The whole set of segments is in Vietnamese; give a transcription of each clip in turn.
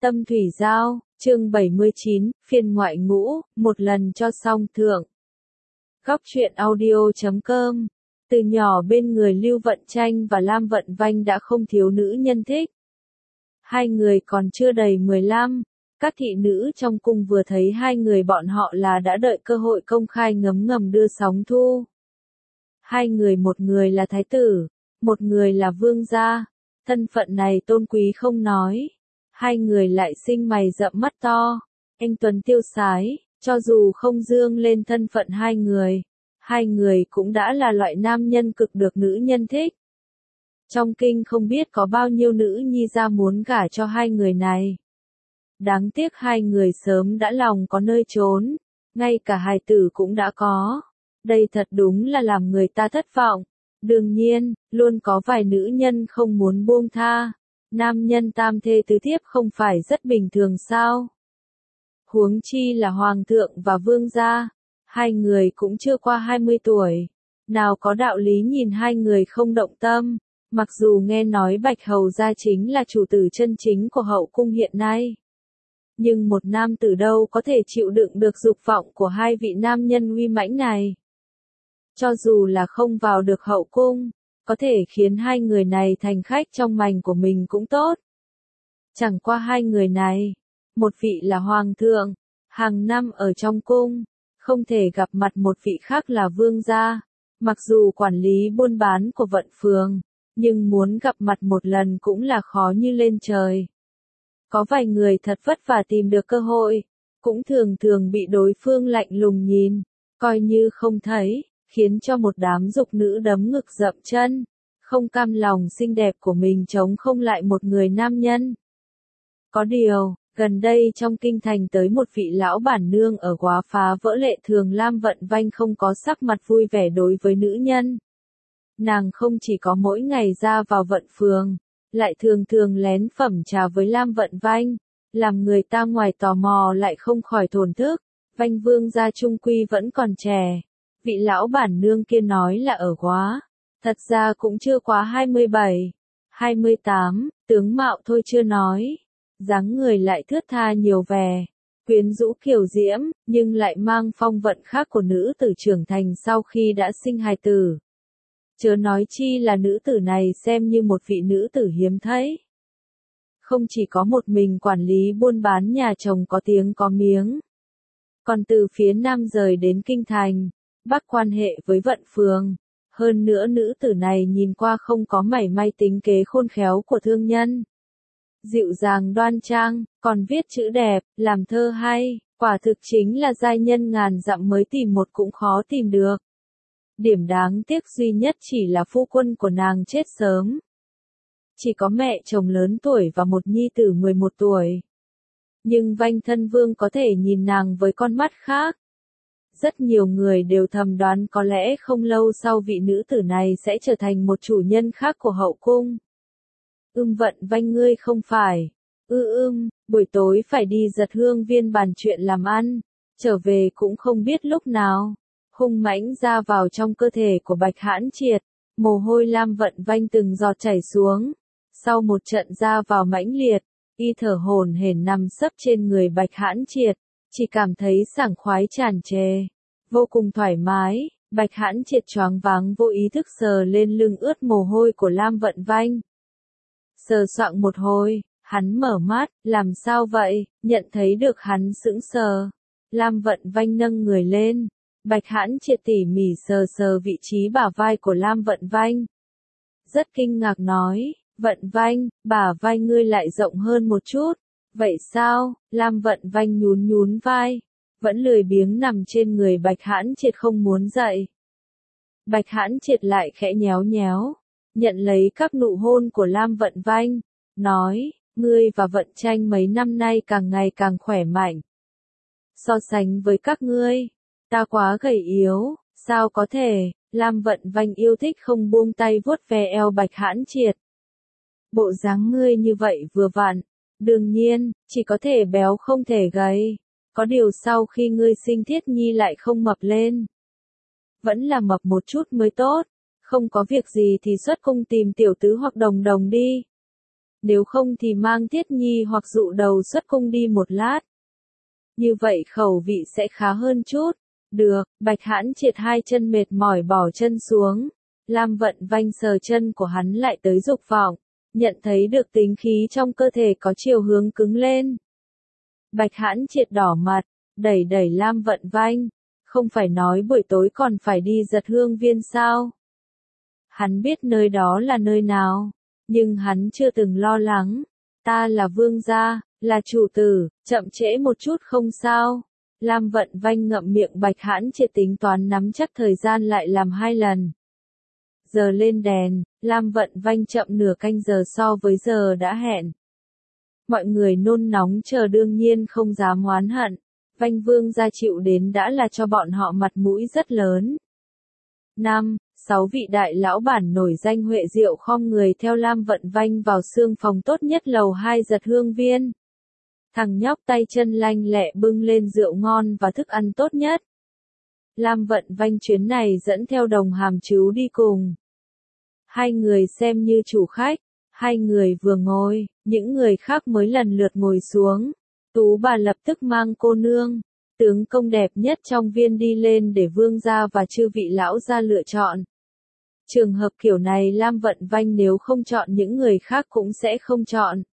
Tâm Thủy Giao, chương 79, phiên ngoại ngũ, một lần cho xong thượng. Góc truyện audio.com. Từ nhỏ bên người Lưu Vận Tranh và Lam Vận Vanh đã không thiếu nữ nhân thích. Hai người còn chưa đầy 15, các thị nữ trong cung vừa thấy hai người bọn họ là đã đợi cơ hội công khai ngấm ngầm đưa sóng thu. Hai người, một người là thái tử, một người là vương gia, thân phận này tôn quý không nói. Hai người lại sinh mày rậm mắt to, anh tuấn tiêu sái, cho dù không dương lên thân phận hai người cũng đã là loại nam nhân cực được nữ nhân thích. Trong kinh không biết có bao nhiêu nữ nhi ra muốn gả cho hai người này. Đáng tiếc hai người sớm đã lòng có nơi trốn, ngay cả hài tử cũng đã có. Đây thật đúng là làm người ta thất vọng. Đương nhiên, luôn có vài nữ nhân không muốn buông tha. Nam nhân tam thê tứ thiếp không phải rất bình thường sao? Huống chi là hoàng thượng và vương gia, hai người cũng chưa qua 20 tuổi, nào có đạo lý nhìn hai người không động tâm. Mặc dù nghe nói Bạch Hầu gia chính là chủ tử chân chính của hậu cung hiện nay, nhưng một nam tử đâu có thể chịu đựng được dục vọng của hai vị nam nhân uy mãnh này. Cho dù là không vào được hậu cung, có thể khiến hai người này thành khách trong mành của mình cũng tốt. Chẳng qua hai người này, một vị là hoàng thượng, hàng năm ở trong cung, không thể gặp mặt, một vị khác là vương gia. Mặc dù quản lý buôn bán của Vận Phường, nhưng muốn gặp mặt một lần cũng là khó như lên trời. Có vài người thật vất vả tìm được cơ hội, cũng thường thường bị đối phương lạnh lùng nhìn, coi như không thấy, khiến cho một đám dục nữ đấm ngực dậm chân, không cam lòng xinh đẹp của mình chống không lại một người nam nhân. Có điều, gần đây trong kinh thành tới một vị lão bản nương ở quá phá vỡ lệ thường, Lam Vận Vanh không có sắc mặt vui vẻ đối với nữ nhân. Nàng không chỉ có mỗi ngày ra vào Vận Phường, lại thường thường lén phẩm trà với Lam Vận Vanh, làm người ta ngoài tò mò lại không khỏi thổn thức. Vanh vương gia trung quy vẫn còn trẻ. Vị lão bản nương kia nói là ở quá, thật ra cũng chưa quá 27, 28, tướng mạo thôi chưa nói, dáng người lại thướt tha nhiều vẻ, quyến rũ kiều diễm, nhưng lại mang phong vận khác của nữ tử trưởng thành sau khi đã sinh hài tử. Chớ nói chi là nữ tử này xem như một vị nữ tử hiếm thấy. Không chỉ có một mình quản lý buôn bán nhà chồng có tiếng có miếng, còn từ phía nam rời đến kinh thành, Bắc quan hệ với Vận Phường. Hơn nữa nữ tử này nhìn qua không có mảy may tính kế khôn khéo của thương nhân. Dịu dàng đoan trang, còn viết chữ đẹp, làm thơ hay, quả thực chính là giai nhân ngàn dặm mới tìm một cũng khó tìm được. Điểm đáng tiếc duy nhất chỉ là phu quân của nàng chết sớm. Chỉ có mẹ chồng lớn tuổi và một nhi tử 11 tuổi. Nhưng Vanh thân vương có thể nhìn nàng với con mắt khác. Rất nhiều người đều thầm đoán có lẽ không lâu sau vị nữ tử này sẽ trở thành một chủ nhân khác của hậu cung. Vận Vanh ngươi không phải. Buổi tối phải đi giật hương viên bàn chuyện làm ăn. Trở về cũng không biết lúc nào. Hung mãnh ra vào trong cơ thể của Bạch Hãn Triệt. Mồ hôi Lam Vận Vanh từng giọt chảy xuống. Sau một trận ra vào mãnh liệt, y thở hổn hển nằm sấp trên người Bạch Hãn Triệt. Chỉ cảm thấy sảng khoái tràn trề, vô cùng thoải mái. Bạch Hãn Triệt choáng váng vô ý thức sờ lên lưng ướt mồ hôi của Lam Vận Vanh. Sờ soạng một hồi, hắn mở mắt, làm sao vậy? Nhận thấy được hắn sững sờ, Lam Vận Vanh nâng người lên. Bạch Hãn Triệt tỉ mỉ sờ sờ vị trí bả vai của Lam Vận Vanh. Rất kinh ngạc nói, Vận Vanh, bả vai ngươi lại rộng hơn một chút. Vậy sao? Lam Vận Vanh nhún nhún vai, vẫn lười biếng nằm trên người Bạch Hãn Triệt không muốn dậy. Bạch Hãn Triệt lại khẽ nhéo nhéo, nhận lấy các nụ hôn của Lam Vận Vanh, nói, ngươi và Vận Tranh mấy năm nay càng ngày càng khỏe mạnh. So sánh với các ngươi, ta quá gầy yếu, sao có thể? Lam Vận Vanh yêu thích không buông tay vuốt ve eo Bạch Hãn Triệt. Bộ dáng ngươi như vậy vừa vặn. Đương nhiên, chỉ có thể béo không thể gầy. Có điều sau khi ngươi sinh Thiết Nhi lại không mập lên. Vẫn là mập một chút mới tốt. Không có việc gì thì xuất cung tìm tiểu tứ hoặc đồng đồng đi. nếu không thì mang Tiết Nhi hoặc dụ đầu xuất cung đi một lát. Như vậy khẩu vị sẽ khá hơn chút. Được, Bạch Hãn Triệt hai chân mệt mỏi bỏ chân xuống. Lam Vận Vanh sờ chân của hắn lại tới dục vọng, nhận thấy được tính khí trong cơ thể có chiều hướng cứng lên. Bạch Hãn Triệt đỏ mặt, đẩy đẩy Lam Vận Vanh, không phải nói buổi tối còn phải đi Giật Hương Viên sao? Hắn biết nơi đó là nơi nào, nhưng hắn chưa từng lo lắng. Ta là vương gia, là chủ tử, chậm trễ một chút không sao. Lam Vận Vanh ngậm miệng. Bạch Hãn Triệt tính toán nắm chắc thời gian lại làm 2 lần. Giờ lên đèn, Lam Vận Vanh chậm nửa canh giờ so với giờ đã hẹn. Mọi người nôn nóng chờ đương nhiên không dám oán hận. Vanh vương gia chịu đến đã là cho bọn họ mặt mũi rất lớn. 6 vị đại lão bản nổi danh Huệ Diệu khom người theo Lam Vận Vanh vào xương phòng tốt nhất lầu 2 Giật Hương Viên. Thằng nhóc tay chân lanh lẹ bưng lên rượu ngon và thức ăn tốt nhất. Lam Vận Vanh chuyến này dẫn theo Đồng Hàm Trứu đi cùng. 2 người xem như chủ khách, 2 người vừa ngồi, những người khác mới lần lượt ngồi xuống. Tú bà lập tức mang cô nương, tướng công đẹp nhất trong viên đi lên để vương gia và chư vị lão gia lựa chọn. Trường hợp kiểu này Lam Vận Vanh nếu không chọn những người khác cũng sẽ không chọn.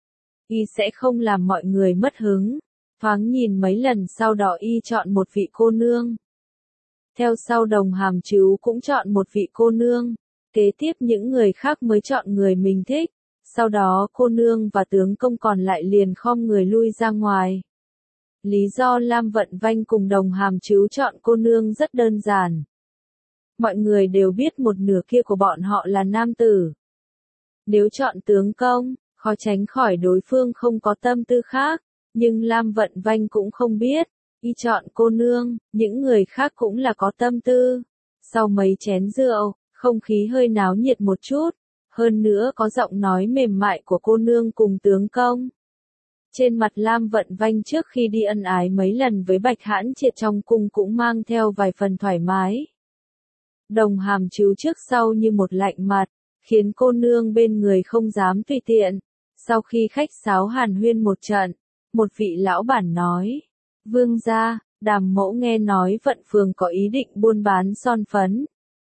Y sẽ không làm mọi người mất hứng. Thoáng nhìn mấy lần sau đó y chọn một vị cô nương. Theo sau Đồng Hàm Trứu cũng chọn một vị cô nương. Kế tiếp những người khác mới chọn người mình thích. Sau đó cô nương và tướng công còn lại liền khom người lui ra ngoài. Lý do Lam Vận Vanh cùng Đồng Hàm Trứu chọn cô nương rất đơn giản. Mọi người đều biết một nửa kia của bọn họ là nam tử. Nếu chọn tướng công, khó tránh khỏi đối phương không có tâm tư khác. Nhưng Lam Vận Vanh cũng không biết. Y chọn cô nương, những người khác cũng là có tâm tư. Sau mấy chén rượu, không khí hơi náo nhiệt một chút. Hơn nữa có giọng nói mềm mại của cô nương cùng tướng công. Trên mặt Lam Vận Vanh trước khi đi ân ái mấy lần với Bạch Hãn Triệt trong cung cũng mang theo vài phần thoải mái. Đồng Hàm Trứu trước sau như một lạnh mặt, khiến cô nương bên người không dám tùy tiện. Sau khi khách sáo hàn huyên một trận, một vị lão bản nói, vương gia, Đàm mỗ nghe nói Vận Phường có ý định buôn bán son phấn.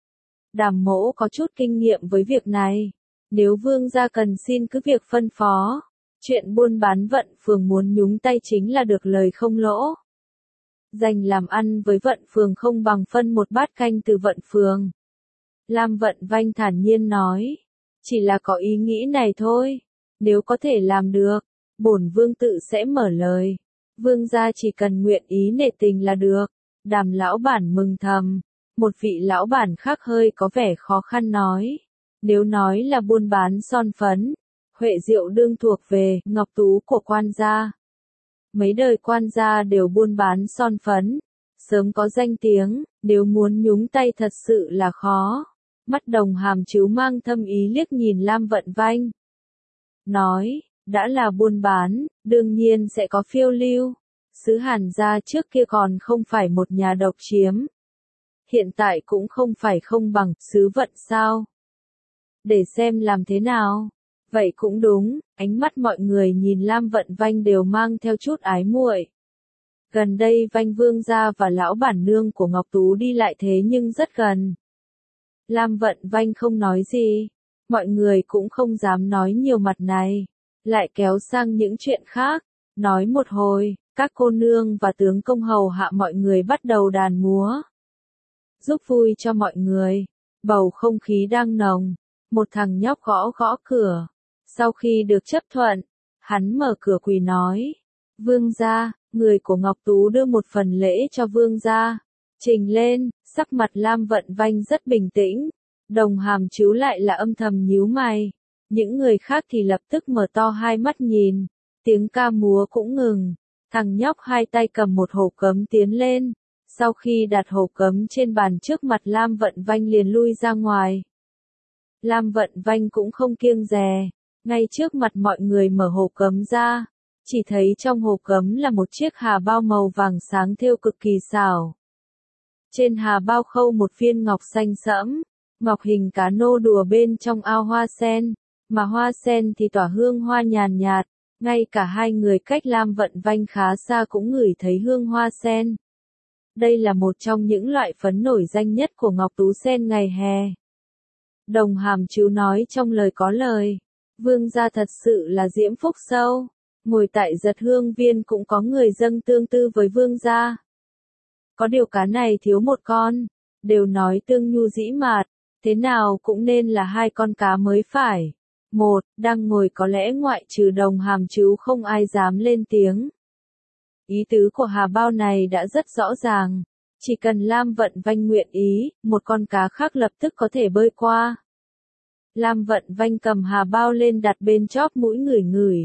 Đàm mỗ có chút kinh nghiệm với việc này, nếu vương gia cần xin cứ việc phân phó. Chuyện buôn bán Vận Phường muốn nhúng tay chính là được lời không lỗ. Dành làm ăn với Vận Phường không bằng phân một bát canh từ Vận Phường. Lam Vận Vanh thản nhiên nói, chỉ là có ý nghĩ này thôi, nếu có thể làm được, bổn vương tự sẽ mở lời. Vương gia chỉ cần nguyện ý nể tình là được. Đàm lão bản mừng thầm. Một vị lão bản khác hơi có vẻ khó khăn nói, nếu nói là buôn bán son phấn, Huệ Diệu đương thuộc về ngọc tú của quan gia. Mấy đời quan gia đều buôn bán son phấn, sớm có danh tiếng, nếu muốn nhúng tay thật sự là khó. Mắt Đồng Hàm Trứu mang thâm ý liếc nhìn Lam Vận Vanh. Nói, đã là buôn bán, đương nhiên sẽ có phiêu lưu. Xứ Hàn gia trước kia còn không phải một nhà độc chiếm. Hiện tại cũng không phải không bằng xứ Vận sao. Để xem làm thế nào. Vậy cũng đúng, ánh mắt mọi người nhìn Lam Vận Vanh đều mang theo chút ái muội. Gần đây Vanh vương gia và lão bản nương của Ngọc Tú đi lại thế nhưng rất gần. Lam Vận Vanh không nói gì, mọi người cũng không dám nói nhiều mặt này, lại kéo sang những chuyện khác, nói một hồi, các cô nương và tướng công hầu hạ mọi người bắt đầu đàn múa. Giúp vui cho mọi người, bầu không khí đang nồng, một thằng nhóc gõ gõ cửa. Sau khi được chấp thuận, hắn mở cửa quỳ nói, vương gia, người của Ngọc Tú đưa một phần lễ cho vương gia. Trình lên, sắc mặt Lam Vận Vanh rất bình tĩnh, Đồng Hàm Trứu lại là âm thầm nhíu mày. Những người khác thì lập tức mở to hai mắt nhìn, tiếng ca múa cũng ngừng, thằng nhóc hai tay cầm một hộp cấm tiến lên. Sau khi đặt hộp cấm trên bàn trước mặt Lam Vận Vanh liền lui ra ngoài. Lam Vận Vanh cũng không kiêng dè. Ngay trước mặt mọi người mở hộp cấm ra, chỉ thấy trong hộp cấm là một chiếc hà bao màu vàng sáng thêu cực kỳ xảo. Trên hà bao khâu một viên ngọc xanh sẫm, ngọc hình cá nô đùa bên trong ao hoa sen, mà hoa sen thì tỏa hương hoa nhàn nhạt, ngay cả hai người cách Lam Vận Vanh khá xa cũng ngửi thấy hương hoa sen. Đây là một trong những loại phấn nổi danh nhất của ngọc tú sen ngày hè. Đồng Hàm Trú nói trong lời có lời, vương gia thật sự là diễm phúc sâu, ngồi tại Giật Hương Viên cũng có người dâng tương tư với vương gia. Có điều cá này thiếu một con, đều nói tương nhu dĩ mạt, thế nào cũng nên là hai con cá mới phải. Một, đang ngồi có lẽ ngoại trừ Đồng Hàm Trú không ai dám lên tiếng. Ý tứ của Hà Bao này đã rất rõ ràng, chỉ cần Lam Vận Vanh nguyện ý, một con cá khác lập tức có thể bơi qua. Lam Vận Vanh cầm Hà Bao lên đặt bên chóp mũi ngửi ngửi.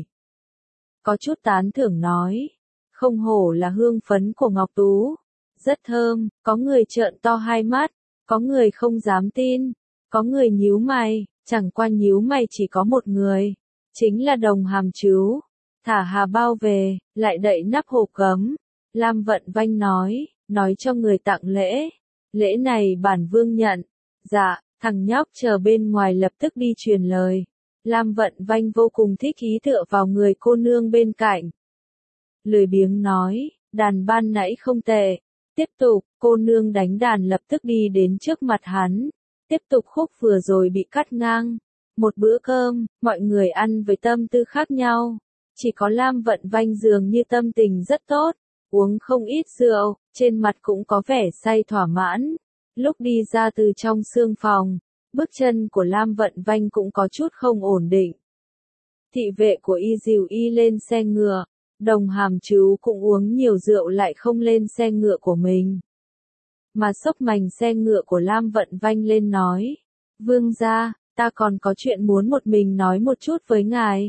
Có chút tán thưởng nói, không hổ là hương phấn của Ngọc Tú, rất thơm, có người trợn to hai mắt, có người không dám tin, có người nhíu mày, chẳng qua nhíu mày chỉ có một người, chính là Đồng Hàm Trú. Thả Hà Bao về, lại đậy nắp hộp gấm. Lam Vận Vanh nói cho người tặng lễ. Lễ này bản vương nhận. Dạ, thằng nhóc chờ bên ngoài lập tức đi truyền lời. Lam Vận Vanh vô cùng thích ý tựa vào người cô nương bên cạnh. Lười biếng nói, đàn ban nãy không tệ. Tiếp tục, cô nương đánh đàn lập tức đi đến trước mặt hắn. Tiếp tục khúc vừa rồi bị cắt ngang. Một bữa cơm, mọi người ăn với tâm tư khác nhau. Chỉ có Lam Vận Vanh dường như tâm tình rất tốt, uống không ít rượu, trên mặt cũng có vẻ say thỏa mãn. Lúc đi ra từ trong sương phòng, bước chân của Lam Vận Vanh cũng có chút không ổn định. Thị vệ của y dìu y lên xe ngựa, Đồng Hàm Trú cũng uống nhiều rượu lại không lên xe ngựa của mình. Mà xốc mành xe ngựa của Lam Vận Vanh lên nói, vương gia, ta còn có chuyện muốn một mình nói một chút với ngài.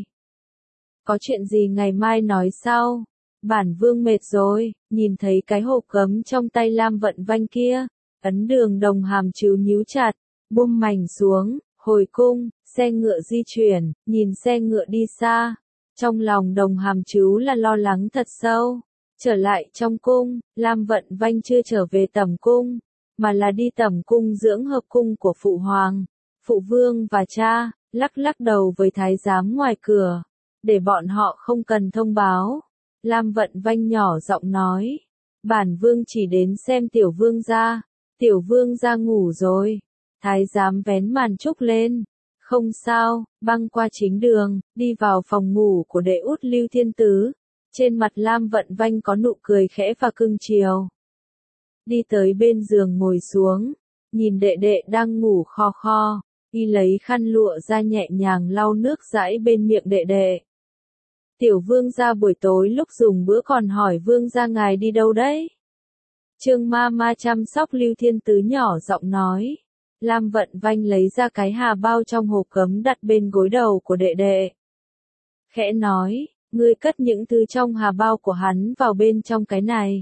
Có chuyện gì ngày mai nói sau, bản vương mệt rồi, nhìn thấy cái hộp gấm trong tay Lam Vận Vanh kia, ấn đường. Đồng Hàm Trú nhíu chặt, buông mành xuống, hồi cung, xe ngựa di chuyển, nhìn xe ngựa đi xa, trong lòng Đồng Hàm Trú là lo lắng thật sâu. Trở lại trong cung, Lam Vận Vanh chưa trở về tẩm cung, mà là đi tẩm cung dưỡng hợp cung của phụ hoàng, phụ vương và cha, lắc lắc đầu với thái giám ngoài cửa, để bọn họ không cần thông báo. Lam Vận Vanh nhỏ giọng nói, bản vương chỉ đến xem tiểu vương gia ngủ rồi. Thái giám vén màn trúc lên, không sao, băng qua chính đường, đi vào phòng ngủ của đệ út Lưu Thiên Tứ. Trên mặt Lam Vận Vanh có nụ cười khẽ và cưng chiều. Đi tới bên giường ngồi xuống, nhìn đệ đệ đang ngủ kho kho, y lấy khăn lụa ra nhẹ nhàng lau nước dãi bên miệng đệ đệ. Tiểu vương gia buổi tối lúc dùng bữa còn hỏi vương gia ngài đi đâu đấy? Trương ma ma chăm sóc Lưu Thiên Tứ nhỏ giọng nói. Lam Vận Vanh lấy ra cái Hà Bao trong hộp gấm đặt bên gối đầu của đệ đệ. Khẽ nói, ngươi cất những thứ trong Hà Bao của hắn vào bên trong cái này.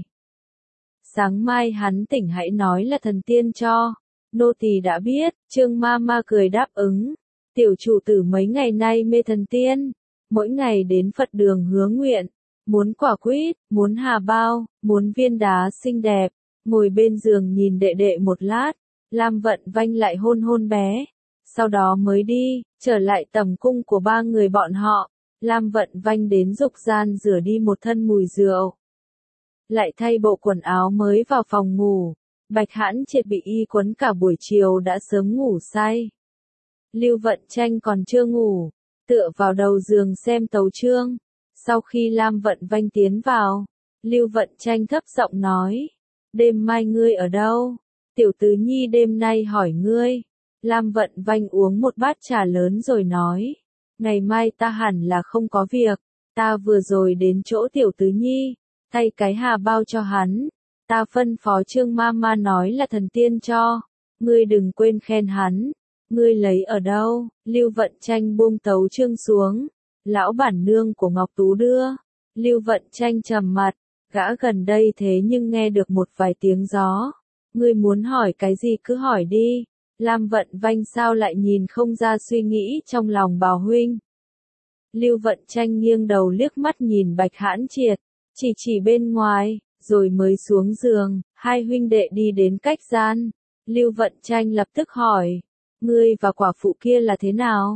Sáng mai hắn tỉnh hãy nói là thần tiên cho. Nô tỳ đã biết. Trương ma ma cười đáp ứng. Tiểu chủ tử mấy ngày nay mê thần tiên, mỗi ngày đến Phật đường hứa nguyện, muốn quả quýt, muốn Hà Bao, muốn viên đá xinh đẹp. Ngồi bên giường nhìn đệ đệ một lát, Lam Vận Vanh lại hôn hôn bé, sau đó mới đi, trở lại tẩm cung của ba người bọn họ. Lam Vận Vanh đến dục gian rửa đi một thân mùi rượu, lại thay bộ quần áo mới vào phòng ngủ. Bạch Hãn Triệt bị y quấn cả buổi chiều đã sớm ngủ say. Lưu Vận Tranh còn chưa ngủ, tựa vào đầu giường xem tấu chương. Sau khi Lam Vận Vanh tiến vào, Lưu Vận Tranh thấp giọng nói, đêm mai ngươi ở đâu? Tiểu Tứ Nhi đêm nay hỏi ngươi. Lam Vận Vanh uống một bát trà lớn rồi nói, ngày mai ta hẳn là không có việc, ta vừa rồi đến chỗ Tiểu Tứ Nhi, thay cái Hà Bao cho hắn. Ta phân phó Trương ma ma nói là thần tiên cho, ngươi đừng quên khen hắn. Ngươi lấy ở đâu? Lưu Vận Tranh buông tấu chương xuống, lão bản nương của Ngọc Tú đưa. Lưu Vận Tranh trầm mặt, gã gần đây thế nhưng nghe được một vài tiếng gió. Ngươi muốn hỏi cái gì cứ hỏi đi. Lam Vận Vanh sao lại nhìn không ra suy nghĩ trong lòng Bào huynh. Lưu Vận Tranh nghiêng đầu liếc mắt nhìn Bạch Hãn Triệt, chỉ bên ngoài, rồi mới xuống giường. Hai huynh đệ đi đến cách gian. Lưu Vận Tranh lập tức hỏi, ngươi và quả phụ kia là thế nào?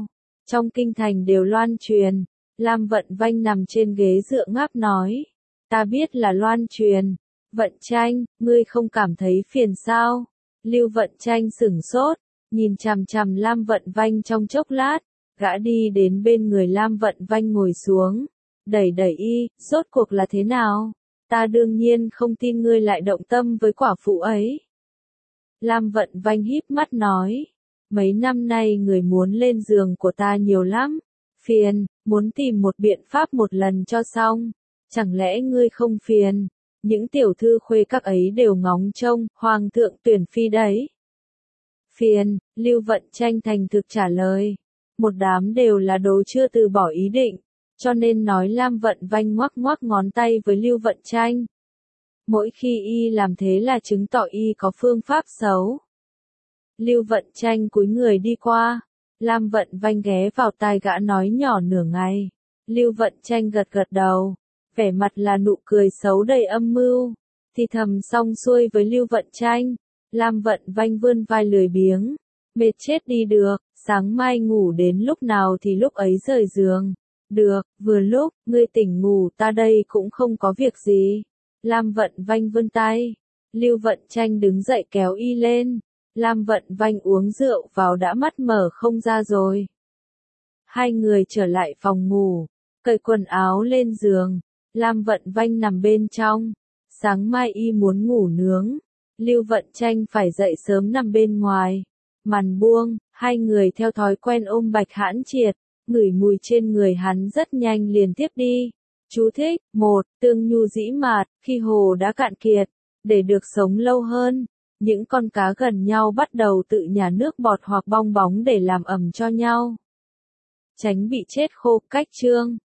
Trong kinh thành đều loan truyền. Lam Vận Vanh nằm trên ghế dựa ngáp nói. Ta biết là loan truyền. Vận Tranh, ngươi không cảm thấy phiền sao? Lưu Vận Tranh sửng sốt, nhìn chằm chằm Lam Vận Vanh trong chốc lát, gã đi đến bên người Lam Vận Vanh ngồi xuống, đẩy đẩy y, rốt cuộc là thế nào? Ta đương nhiên không tin ngươi lại động tâm với quả phụ ấy. Lam Vận Vanh híp mắt nói, mấy năm nay người muốn lên giường của ta nhiều lắm, phiền, muốn tìm một biện pháp một lần cho xong, chẳng lẽ ngươi không phiền? Những tiểu thư khuê các ấy đều ngóng trông, hoàng thượng tuyển phi đấy. Phiền, Lưu Vận Tranh thành thực trả lời. Một đám đều là đồ chưa từ bỏ ý định, cho nên nói Lam Vận Vanh ngoắc ngoắc ngón tay với Lưu Vận Tranh. Mỗi khi y làm thế là chứng tỏ y có phương pháp xấu. Lưu Vận Tranh cúi người đi qua, Lam Vận Vanh ghé vào tai gã nói nhỏ nửa ngày. Lưu Vận Tranh gật gật đầu, vẻ mặt là nụ cười xấu đầy âm mưu, thì thầm xong xuôi với Lưu Vận Tranh. Lam Vận Vanh vươn vai lười biếng, mệt chết đi được, sáng mai ngủ đến lúc nào thì lúc ấy rời giường. Được, vừa lúc, ngươi tỉnh ngủ ta đây cũng không có việc gì. Lam Vận Vanh vươn tay, Lưu Vận Tranh đứng dậy kéo y lên. Lam Vận Vanh uống rượu vào đã mắt mở không ra rồi. Hai người trở lại phòng ngủ, cởi quần áo lên giường. Lam Vận Vanh nằm bên trong. Sáng mai y muốn ngủ nướng. Lưu Vận Tranh phải dậy sớm nằm bên ngoài. Màn buông, hai người theo thói quen ôm Bạch Hãn Triệt, ngửi mùi trên người hắn rất nhanh liền tiếp đi. Chú thích, 1. Tương nhu dĩ mạt, khi hồ đã cạn kiệt, để được sống lâu hơn, những con cá gần nhau bắt đầu tự nhả nước bọt hoặc bong bóng để làm ẩm cho nhau. Tránh bị chết khô, cách chương.